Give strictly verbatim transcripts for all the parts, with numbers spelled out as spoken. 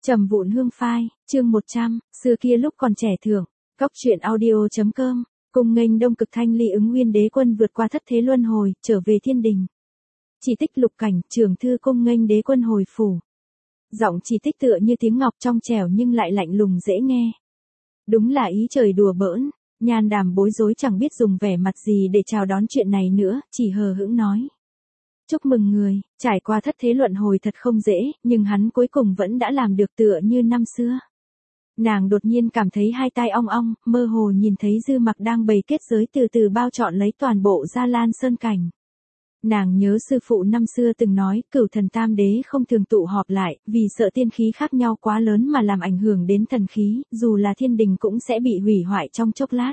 Trầm vụn hương phai, chương một trăm, xưa kia lúc còn trẻ thượng, Cóc truyện audio.com, cùng nghênh đông cực thanh ly ứng nguyên đế quân vượt qua thất thế luân hồi, trở về thiên đình. Chỉ tích lục cảnh, trưởng thư cung nghênh đế quân hồi phủ. Giọng chỉ tích tựa như tiếng ngọc trong trẻo nhưng lại lạnh lùng dễ nghe. Đúng là ý trời đùa bỡn, Nhan Đàm bối rối chẳng biết dùng vẻ mặt gì để chào đón chuyện này nữa, chỉ hờ hững nói. Chúc mừng người, trải qua thất thế luận hồi thật không dễ, nhưng hắn cuối cùng vẫn đã làm được tựa như năm xưa. Nàng đột nhiên cảm thấy hai tai ong ong, mơ hồ nhìn thấy Dư Mặc đang bày kết giới từ từ bao trọn lấy toàn bộ Gia Lan Sơn Cảnh. Nàng nhớ sư phụ năm xưa từng nói, cửu thần tam đế không thường tụ họp lại, vì sợ tiên khí khác nhau quá lớn mà làm ảnh hưởng đến thần khí, dù là thiên đình cũng sẽ bị hủy hoại trong chốc lát.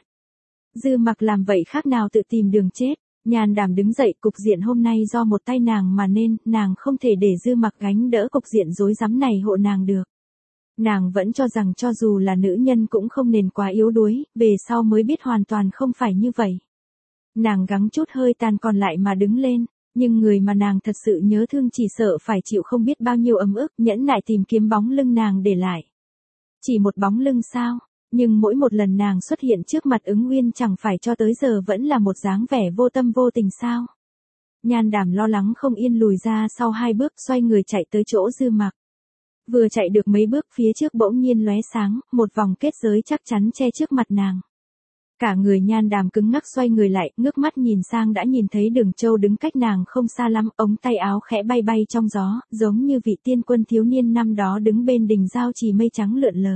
Dư Mặc làm vậy khác nào tự tìm đường chết. Nhan Đàm đứng dậy, cục diện hôm nay do một tay nàng mà nên, nàng không thể để Dư Mặc gánh đỡ cục diện rối rắm này hộ nàng được. Nàng vẫn cho rằng cho dù là nữ nhân cũng không nên quá yếu đuối, về sau mới biết hoàn toàn không phải như vậy. Nàng gắng chút hơi tàn còn lại mà đứng lên, nhưng người mà nàng thật sự nhớ thương chỉ sợ phải chịu không biết bao nhiêu ấm ức, nhẫn nại tìm kiếm bóng lưng nàng để lại. Chỉ một bóng lưng sao? Nhưng mỗi một lần nàng xuất hiện trước mặt ứng nguyên chẳng phải cho tới giờ vẫn là một dáng vẻ vô tâm vô tình sao. Nhan Đàm lo lắng không yên lùi ra sau hai bước xoay người chạy tới chỗ Dư Mặc. Vừa chạy được mấy bước phía trước bỗng nhiên lóe sáng, một vòng kết giới chắc chắn che trước mặt nàng. Cả người Nhan Đàm cứng ngắc xoay người lại, ngước mắt nhìn sang đã nhìn thấy Đường Châu đứng cách nàng không xa lắm, ống tay áo khẽ bay bay trong gió, giống như vị tiên quân thiếu niên năm đó đứng bên đỉnh giao trì mây trắng lượn lờ.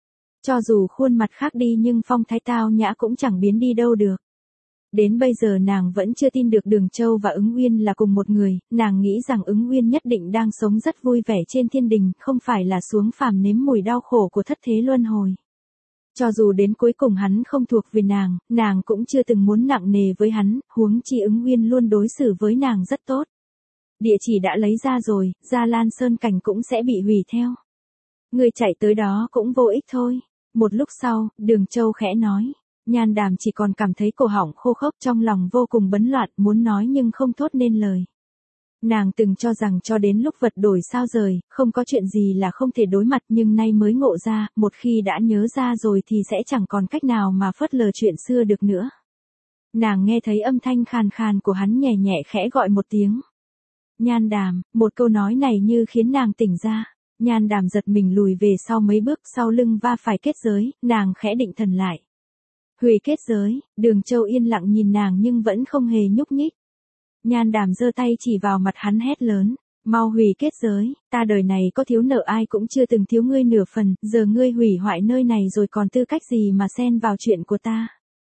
Cho dù khuôn mặt khác đi nhưng phong thái tao nhã cũng chẳng biến đi đâu được. Đến bây giờ nàng vẫn chưa tin được Đường Châu và Ứng Nguyên là cùng một người, nàng nghĩ rằng Ứng Nguyên nhất định đang sống rất vui vẻ trên thiên đình, không phải là xuống phàm nếm mùi đau khổ của thất thế luân hồi. Cho dù đến cuối cùng hắn không thuộc về nàng, nàng cũng chưa từng muốn nặng nề với hắn, huống chi Ứng Nguyên luôn đối xử với nàng rất tốt. Địa chỉ đã lấy ra rồi, Gia Lan Sơn Cảnh cũng sẽ bị hủy theo. Người chạy tới đó cũng vô ích thôi. Một lúc sau, Đường Châu khẽ nói. Nhan Đàm chỉ còn cảm thấy cổ họng khô khốc, trong lòng vô cùng bấn loạn, muốn nói nhưng không thốt nên lời. Nàng từng cho rằng cho đến lúc vật đổi sao rời, không có chuyện gì là không thể đối mặt, nhưng nay mới ngộ ra, một khi đã nhớ ra rồi thì sẽ chẳng còn cách nào mà phớt lờ chuyện xưa được nữa. Nàng nghe thấy âm thanh khàn khàn của hắn nhẹ nhẹ khẽ gọi một tiếng. Nhan Đàm, một câu nói này như khiến nàng tỉnh ra. Nhan Đàm giật mình lùi về sau mấy bước, sau lưng va phải kết giới, nàng khẽ định thần lại. Hủy kết giới, Đường Châu yên lặng nhìn nàng nhưng vẫn không hề nhúc nhích. Nhan Đàm giơ tay chỉ vào mặt hắn hét lớn, mau hủy kết giới, ta đời này có thiếu nợ ai cũng chưa từng thiếu ngươi nửa phần, giờ ngươi hủy hoại nơi này rồi còn tư cách gì mà xen vào chuyện của ta.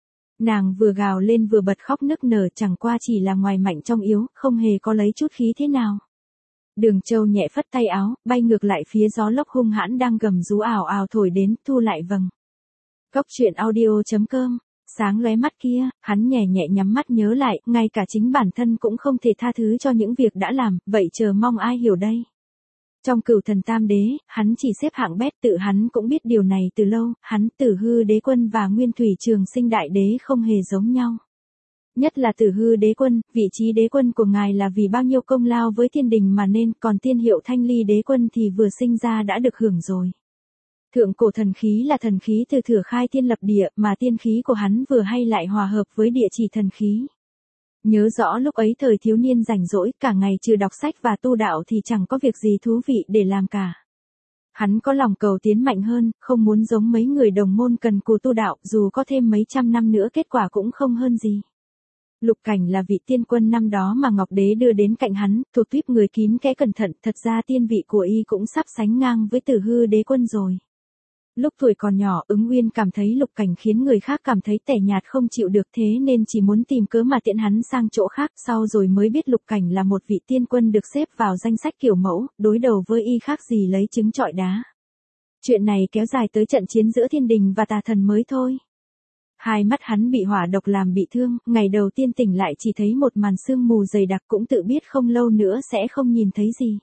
Nàng vừa gào lên vừa bật khóc nức nở, chẳng qua chỉ là ngoài mạnh trong yếu, không hề có lấy chút khí thế nào. Đường Châu nhẹ phất tay áo, bay ngược lại phía gió lốc hung hãn đang gầm rú ảo ảo thổi đến, thu lại vầng. Cóc truyện audio.com, sáng lóe mắt kia, hắn nhẹ nhẹ nhắm mắt nhớ lại, ngay cả chính bản thân cũng không thể tha thứ cho những việc đã làm, vậy chờ mong ai hiểu đây. Trong cửu thần tam đế, hắn chỉ xếp hạng bét, tự hắn cũng biết điều này từ lâu, hắn Tử Hư đế quân và Nguyên Thủy Trường Sinh đại đế không hề giống nhau. Nhất là Tử Hư đế quân, vị trí đế quân của ngài là vì bao nhiêu công lao với thiên đình mà nên, còn tiên hiệu Thanh Ly đế quân thì vừa sinh ra đã được hưởng rồi. Thượng cổ thần khí là thần khí từ Thừa Khai Thiên Lập Địa, mà tiên khí của hắn vừa hay lại hòa hợp với địa chỉ thần khí. Nhớ rõ lúc ấy thời thiếu niên rảnh rỗi, cả ngày trừ đọc sách và tu đạo thì chẳng có việc gì thú vị để làm cả. Hắn có lòng cầu tiến mạnh hơn, không muốn giống mấy người đồng môn cần cù tu đạo, dù có thêm mấy trăm năm nữa kết quả cũng không hơn gì. Lục Cảnh là vị tiên quân năm đó mà Ngọc Đế đưa đến cạnh hắn, thuộc tuýp người kín kẽ cẩn thận, thật ra tiên vị của y cũng sắp sánh ngang với Tử Hư đế quân rồi. Lúc tuổi còn nhỏ, Ứng Nguyên cảm thấy Lục Cảnh khiến người khác cảm thấy tẻ nhạt không chịu được, thế nên chỉ muốn tìm cớ mà tiện hắn sang chỗ khác, sau rồi mới biết Lục Cảnh là một vị tiên quân được xếp vào danh sách kiểu mẫu, đối đầu với y khác gì lấy trứng trọi đá. Chuyện này kéo dài tới trận chiến giữa thiên đình và tà thần mới thôi. Hai mắt hắn bị hỏa độc làm bị thương, ngày đầu tiên tỉnh lại chỉ thấy một màn sương mù dày đặc, cũng tự biết không lâu nữa sẽ không nhìn thấy gì.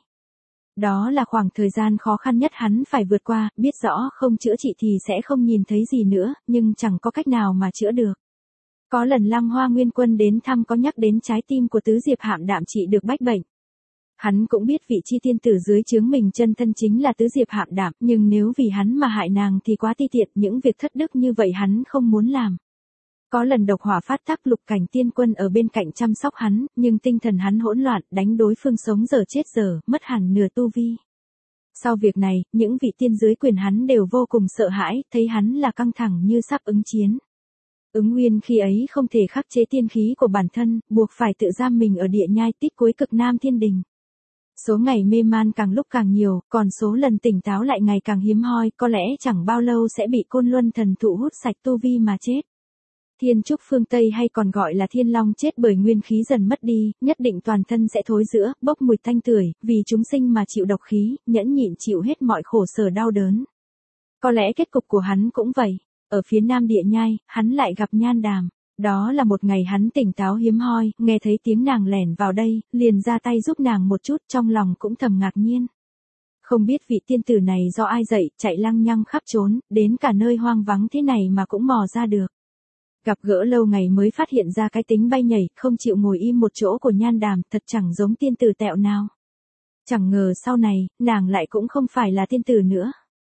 Đó là khoảng thời gian khó khăn nhất hắn phải vượt qua, biết rõ không chữa trị thì sẽ không nhìn thấy gì nữa, nhưng chẳng có cách nào mà chữa được. Có lần Lăng Hoa Nguyên Quân đến thăm có nhắc đến trái tim của Tứ Diệp Hạm Đạm trị được bách bệnh. Hắn cũng biết vị chi tiên tử dưới trướng mình chân thân chính là Tứ Diệp Hạm Đảm, nhưng nếu vì hắn mà hại nàng thì quá ti tiện, những việc thất đức như vậy hắn không muốn làm. Có lần độc hỏa phát tác, Lục Cảnh tiên quân ở bên cạnh chăm sóc hắn, nhưng tinh thần hắn hỗn loạn, đánh đối phương sống giờ chết giờ, mất hẳn nửa tu vi. Sau việc này, những vị tiên dưới quyền hắn đều vô cùng sợ hãi, thấy hắn là căng thẳng như sắp ứng chiến. Ứng Nguyên khi ấy không thể khắc chế tiên khí của bản thân, buộc phải tự giam mình ở địa nhai tít cuối cực Nam Thiên Đình. Số ngày mê man càng lúc càng nhiều, còn số lần tỉnh táo lại ngày càng hiếm hoi, có lẽ chẳng bao lâu sẽ bị Côn Luân thần thụ hút sạch tu vi mà chết. Thiên trúc phương Tây hay còn gọi là thiên long chết bởi nguyên khí dần mất đi, nhất định toàn thân sẽ thối rữa, bốc mùi tanh tưởi, vì chúng sinh mà chịu độc khí, nhẫn nhịn chịu hết mọi khổ sở đau đớn. Có lẽ kết cục của hắn cũng vậy. Ở phía nam địa nhai, hắn lại gặp Nhan Đàm. Đó là một ngày hắn tỉnh táo hiếm hoi, nghe thấy tiếng nàng lẻn vào đây, liền ra tay giúp nàng một chút, trong lòng cũng thầm ngạc nhiên. Không biết vị tiên tử này do ai dạy, chạy lăng nhăng khắp trốn, đến cả nơi hoang vắng thế này mà cũng mò ra được. Gặp gỡ lâu ngày mới phát hiện ra cái tính bay nhảy, không chịu ngồi im một chỗ của Nhan Đàm, thật chẳng giống tiên tử tẹo nào. Chẳng ngờ sau này, nàng lại cũng không phải là tiên tử nữa.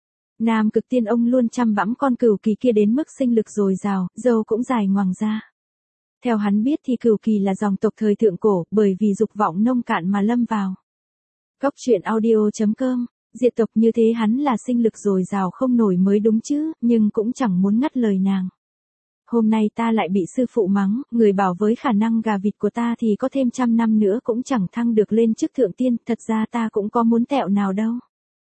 Nam Cực Tiên ông luôn chăm bẵm con cừu kỳ kia đến mức sinh lực dồi dào, râu cũng dài ngoằng ra. Theo hắn biết thì cừu kỳ là dòng tộc thời thượng cổ, bởi vì dục vọng nông cạn mà lâm vào. Góc truyện audio chấm com, diệt tộc như thế hắn là sinh lực dồi dào không nổi mới đúng chứ, nhưng cũng chẳng muốn ngắt lời nàng. Hôm nay ta lại bị sư phụ mắng, người bảo với khả năng gà vịt của ta thì có thêm trăm năm nữa cũng chẳng thăng được lên chức thượng tiên, thật ra ta cũng có muốn tẹo nào đâu.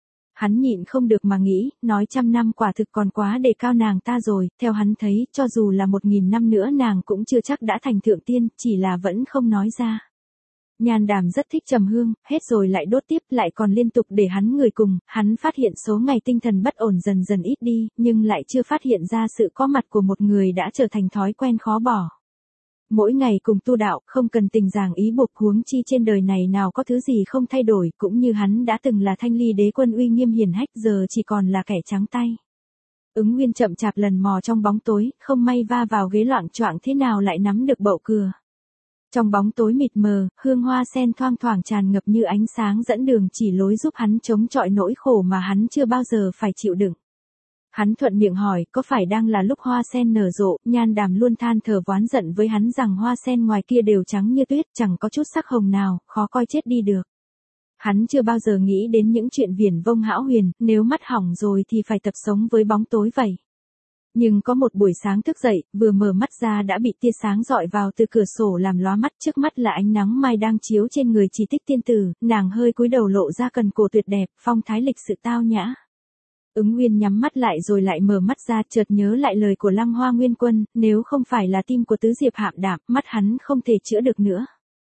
Hắn nhịn không được mà nghĩ, nói trăm năm quả thực còn quá đề cao nàng ta rồi, theo hắn thấy, cho dù là một nghìn năm nữa nàng cũng chưa chắc đã thành thượng tiên, chỉ là vẫn không nói ra. Nhan Đàm rất thích trầm hương, hết rồi lại đốt tiếp, lại còn liên tục để hắn người cùng, hắn phát hiện số ngày tinh thần bất ổn dần dần ít đi, nhưng lại chưa phát hiện ra sự có mặt của một người đã trở thành thói quen khó bỏ. Mỗi ngày cùng tu đạo, không cần tình giảng ý buộc, huống chi trên đời này nào có thứ gì không thay đổi, cũng như hắn đã từng là Thanh Ly đế quân uy nghiêm hiển hách, giờ chỉ còn là kẻ trắng tay. Ứng Nguyên chậm chạp lần mò trong bóng tối, không may va vào ghế loạng choạng thế nào lại nắm được bậu cừa. Trong bóng tối mịt mờ, hương hoa sen thoang thoảng tràn ngập như ánh sáng dẫn đường chỉ lối giúp hắn chống chọi nỗi khổ mà hắn chưa bao giờ phải chịu đựng. Hắn thuận miệng hỏi, có phải đang là lúc hoa sen nở rộ, Nhan Đàm luôn than thở oán giận với hắn rằng hoa sen ngoài kia đều trắng như tuyết, chẳng có chút sắc hồng nào, khó coi chết đi được. Hắn chưa bao giờ nghĩ đến những chuyện viển vông hão huyền, nếu mắt hỏng rồi thì phải tập sống với bóng tối vậy. Nhưng có một buổi sáng thức dậy, vừa mở mắt ra đã bị tia sáng dọi vào từ cửa sổ làm lóa mắt, trước mắt là ánh nắng mai đang chiếu trên người Chỉ Tích tiên tử, nàng hơi cúi đầu lộ ra cần cổ tuyệt đẹp, phong thái lịch sự tao nhã. Ứng Nguyên nhắm mắt lại rồi lại mở mắt ra, chợt nhớ lại lời của Lăng Hoa Nguyên Quân, nếu không phải là tim của Tứ Diệp Hạm Đảm, mắt hắn không thể chữa được nữa.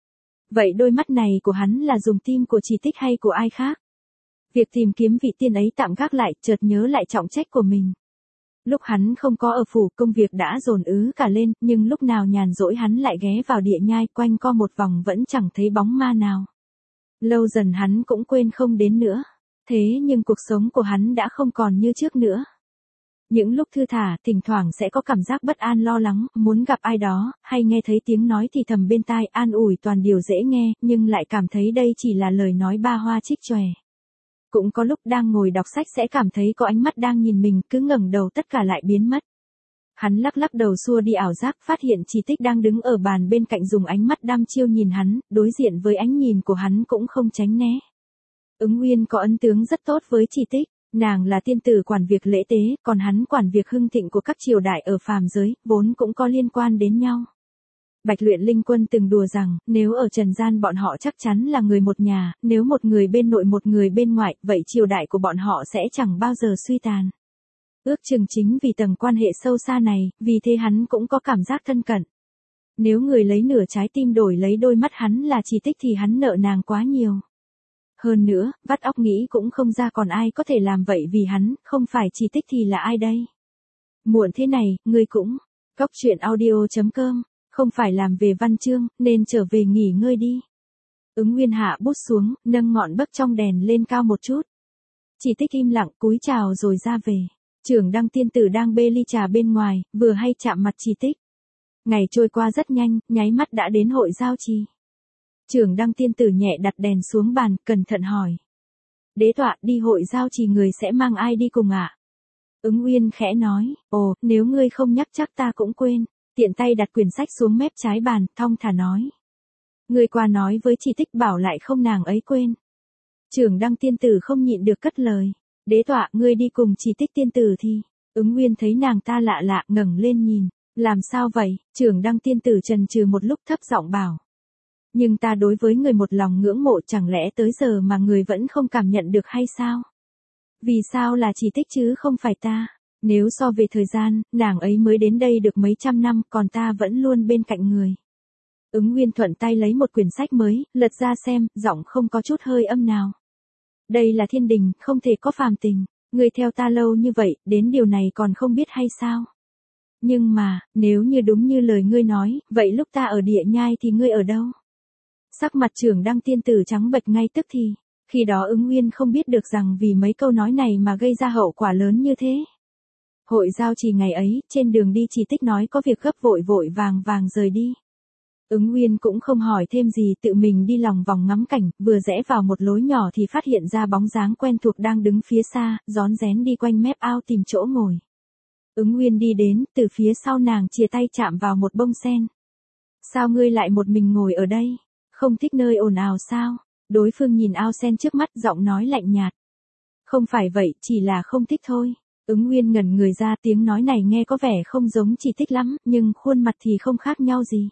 Vậy đôi mắt này của hắn là dùng tim của Chỉ Tích hay của ai khác? Việc tìm kiếm vị tiên ấy tạm gác lại, chợt nhớ lại trọng trách của mình. Lúc hắn không có ở phủ, công việc đã dồn ứ cả lên, nhưng lúc nào nhàn rỗi hắn lại ghé vào địa nhai, quanh co một vòng vẫn chẳng thấy bóng ma nào. Lâu dần hắn cũng quên không đến nữa. Thế nhưng cuộc sống của hắn đã không còn như trước nữa. Những lúc thư thả, thỉnh thoảng sẽ có cảm giác bất an lo lắng, muốn gặp ai đó, hay nghe thấy tiếng nói thì thầm bên tai, an ủi toàn điều dễ nghe, nhưng lại cảm thấy đây chỉ là lời nói ba hoa trích chòe. Cũng có lúc đang ngồi đọc sách sẽ cảm thấy có ánh mắt đang nhìn mình, cứ ngẩng đầu tất cả lại biến mất. Hắn lắc lắc đầu xua đi ảo giác, phát hiện Chỉ Tích đang đứng ở bàn bên cạnh dùng ánh mắt đăm chiêu nhìn hắn, đối diện với ánh nhìn của hắn cũng không tránh né. Ứng Nguyên có ấn tướng rất tốt với Chỉ Tích, nàng là tiên tử quản việc lễ tế, còn hắn quản việc hưng thịnh của các triều đại ở phàm giới, vốn cũng có liên quan đến nhau. Bạch Luyện Linh Quân từng đùa rằng, nếu ở trần gian bọn họ chắc chắn là người một nhà, nếu một người bên nội một người bên ngoại, vậy triều đại của bọn họ sẽ chẳng bao giờ suy tàn. Ước chừng chính vì tầng quan hệ sâu xa này, vì thế hắn cũng có cảm giác thân cận. Nếu người lấy nửa trái tim đổi lấy đôi mắt hắn là Chỉ Tích thì hắn nợ nàng quá nhiều. Hơn nữa, vắt óc nghĩ cũng không ra còn ai có thể làm vậy vì hắn, không phải Chỉ Tích thì là ai đây? Muộn thế này, ngươi cũng. Góc truyện audio chấm com, không phải làm về văn chương, nên trở về nghỉ ngơi đi. Ứng Nguyên hạ bút xuống, nâng ngọn bấc trong đèn lên cao một chút. Chỉ Tích im lặng cúi chào rồi ra về. Trưởng Đăng tiên tử đang bê ly trà bên ngoài, vừa hay chạm mặt Chỉ Tích. Ngày trôi qua rất nhanh, nháy mắt đã đến hội giao trì. Trưởng Đăng tiên tử nhẹ đặt đèn xuống bàn, cẩn thận hỏi. Đế tọa, đi hội giao trì người sẽ mang ai đi cùng ạ? À? Ứng Uyên khẽ nói, ồ, nếu ngươi không nhắc chắc ta cũng quên. Tiện tay đặt quyển sách xuống mép trái bàn, thong thả nói. Ngươi qua nói với Chỉ Tích bảo lại không nàng ấy quên. Trưởng Đăng tiên tử không nhịn được cất lời. Đế tọa, ngươi đi cùng Chỉ Tích tiên tử thì. Ứng Uyên thấy nàng ta lạ lạ, ngẩng lên nhìn. Làm sao vậy? Trưởng Đăng tiên tử chần chừ một lúc thấp giọng bảo. Nhưng ta đối với người một lòng ngưỡng mộ, chẳng lẽ tới giờ mà người vẫn không cảm nhận được hay sao? Vì sao là Chỉ Tích chứ không phải ta? Nếu so về thời gian, nàng ấy mới đến đây được mấy trăm năm, còn ta vẫn luôn bên cạnh người. Ứng Nguyên thuận tay lấy một quyển sách mới, lật ra xem, giọng không có chút hơi âm nào. Đây là thiên đình, không thể có phàm tình. Ngươi theo ta lâu như vậy, đến điều này còn không biết hay sao? Nhưng mà, nếu như đúng như lời ngươi nói, vậy lúc ta ở địa nhai thì ngươi ở đâu? Sắc mặt Trưởng Đăng tiên tử trắng bệch ngay tức thì. Khi đó Ứng Nguyên không biết được rằng vì mấy câu nói này mà gây ra hậu quả lớn như thế. Hội giao trì ngày ấy, trên đường đi Chỉ Tích nói có việc gấp vội vội vàng vàng rời đi. Ứng Nguyên cũng không hỏi thêm gì, tự mình đi lòng vòng ngắm cảnh, vừa rẽ vào một lối nhỏ thì phát hiện ra bóng dáng quen thuộc đang đứng phía xa, rón rén đi quanh mép ao tìm chỗ ngồi. Ứng Nguyên đi đến, từ phía sau nàng chìa tay chạm vào một bông sen. Sao ngươi lại một mình ngồi ở đây? Không thích nơi ồn ào sao? Đối phương nhìn ao sen trước mắt, giọng nói lạnh nhạt. Không phải vậy, chỉ là không thích thôi. Ứng Nguyên ngẩn người ra, tiếng nói này nghe có vẻ không giống Chỉ Tích lắm, nhưng khuôn mặt thì không khác nhau gì.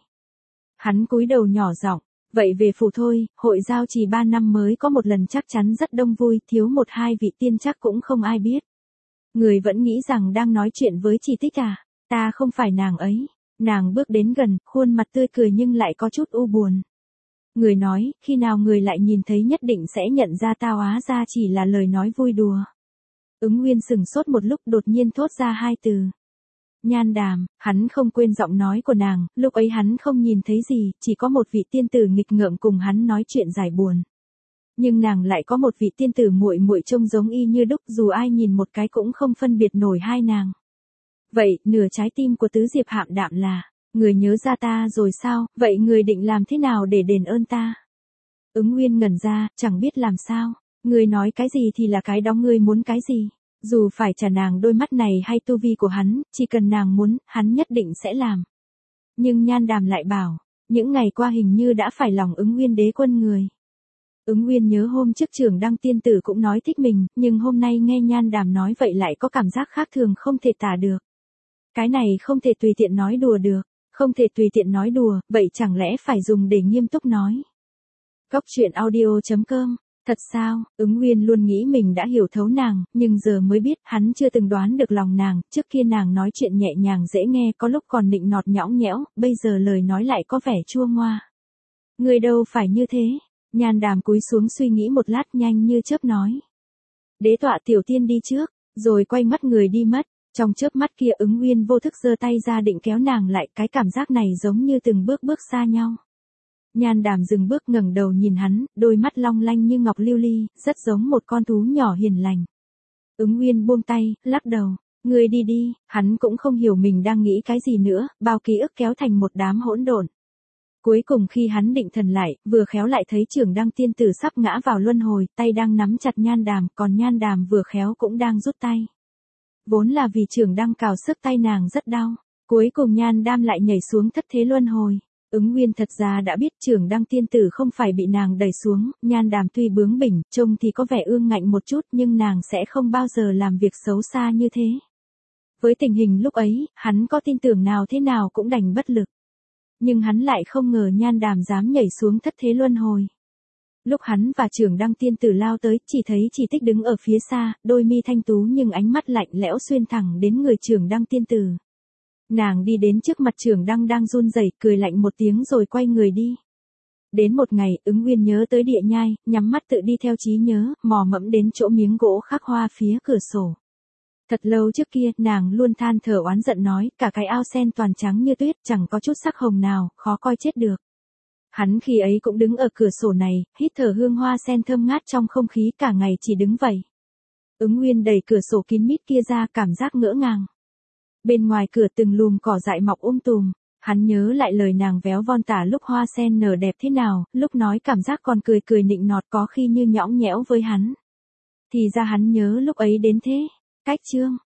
Hắn cúi đầu nhỏ giọng, vậy về phủ thôi, hội giao trì ba năm mới có một lần chắc chắn rất đông vui, thiếu một hai vị tiên chắc cũng không ai biết. Người vẫn nghĩ rằng đang nói chuyện với Chỉ Tích à? Ta không phải nàng ấy. Nàng bước đến gần, khuôn mặt tươi cười nhưng lại có chút u buồn. Người nói, khi nào người lại nhìn thấy nhất định sẽ nhận ra tao á ra chỉ là lời nói vui đùa. Ứng Nguyên sừng sốt một lúc, đột nhiên thốt ra hai từ. Nhan Đàm. Hắn không quên giọng nói của nàng, lúc ấy hắn không nhìn thấy gì, chỉ có một vị tiên tử nghịch ngợm cùng hắn nói chuyện giải buồn. Nhưng nàng lại có một vị tiên tử muội muội trông giống y như đúc, dù ai nhìn một cái cũng không phân biệt nổi hai nàng. Vậy, nửa trái tim của Tứ Diệp Hạm Đạm là, người nhớ ra ta rồi sao, vậy người định làm thế nào để đền ơn ta? Ứng Nguyên ngẩn ra, chẳng biết làm sao. Người nói cái gì thì là cái đó, ngươi muốn cái gì? Dù phải trả nàng đôi mắt này hay tu vi của hắn, chỉ cần nàng muốn, hắn nhất định sẽ làm. Nhưng Nhan Đàm lại bảo, những ngày qua hình như đã phải lòng Ứng Nguyên đế quân người. Ứng Nguyên nhớ hôm trước Trưởng Đăng tiên tử cũng nói thích mình, nhưng hôm nay nghe Nhan Đàm nói vậy lại có cảm giác khác thường không thể tả được. Cái này không thể tùy tiện nói đùa được, không thể tùy tiện nói đùa, vậy chẳng lẽ phải dùng để nghiêm túc nói. Góc truyện audio chấm com. Thật sao? Ứng Nguyên luôn nghĩ mình đã hiểu thấu nàng, nhưng giờ mới biết hắn chưa từng đoán được lòng nàng, trước kia nàng nói chuyện nhẹ nhàng dễ nghe, có lúc còn nịnh nọt nhõng nhẽo, bây giờ lời nói lại có vẻ chua ngoa. Người đâu phải như thế. Nhan Đàm cúi xuống suy nghĩ một lát, nhanh như chớp nói. Đế tọa tiểu tiên đi trước, rồi quay mắt người đi mất. Trong chớp mắt kia Ứng Nguyên vô thức giơ tay ra định kéo nàng lại, cái cảm giác này giống như từng bước bước xa nhau. Nhan Đàm dừng bước ngẩng đầu nhìn hắn, đôi mắt long lanh như ngọc lưu ly, rất giống một con thú nhỏ hiền lành. Ứng Nguyên buông tay, lắc đầu, ngươi đi đi, hắn cũng không hiểu mình đang nghĩ cái gì nữa, bao ký ức kéo thành một đám hỗn độn. Cuối cùng khi hắn định thần lại, vừa khéo lại thấy Trưởng Đăng tiên tử sắp ngã vào luân hồi, tay đang nắm chặt Nhan Đàm, còn Nhan Đàm vừa khéo cũng đang rút tay. Vốn là vì Trưởng Đăng cào sức tay nàng rất đau, cuối cùng Nhan Đàm lại nhảy xuống thất thế luân hồi. Ứng Nguyên thật ra đã biết Trưởng Đăng tiên tử không phải bị nàng đẩy xuống, Nhan Đàm tuy bướng bỉnh, trông thì có vẻ ương ngạnh một chút, nhưng nàng sẽ không bao giờ làm việc xấu xa như thế. Với tình hình lúc ấy, hắn có tin tưởng nào thế nào cũng đành bất lực. Nhưng hắn lại không ngờ Nhan Đàm dám nhảy xuống thất thế luân hồi. Lúc hắn và Trưởng Đăng tiên tử lao tới, chỉ thấy Chỉ Tích đứng ở phía xa, đôi mi thanh tú nhưng ánh mắt lạnh lẽo xuyên thẳng đến người Trưởng Đăng tiên tử. Nàng đi đến trước mặt Trưởng Đăng đang run rẩy, cười lạnh một tiếng rồi quay người đi. Đến một ngày, Ứng Nguyên nhớ tới địa nhai, nhắm mắt tự đi theo trí nhớ, mò mẫm đến chỗ miếng gỗ khắc hoa phía cửa sổ. Thật lâu trước kia, nàng luôn than thở oán giận nói, cả cái ao sen toàn trắng như tuyết, chẳng có chút sắc hồng nào, khó coi chết được. Hắn khi ấy cũng đứng ở cửa sổ này, hít thở hương hoa sen thơm ngát trong không khí, cả ngày chỉ đứng vậy. Ứng Nguyên đẩy cửa sổ kín mít kia ra, cảm giác ngỡ ngàng. Bên ngoài cửa từng lùm cỏ dại mọc um tùm, Hắn nhớ lại lời nàng véo von tả lúc hoa sen nở đẹp thế nào, lúc nói cảm giác còn cười cười nịnh nọt có khi như nhõng nhẽo với hắn. Thì ra hắn nhớ lúc ấy đến thế. Cách chương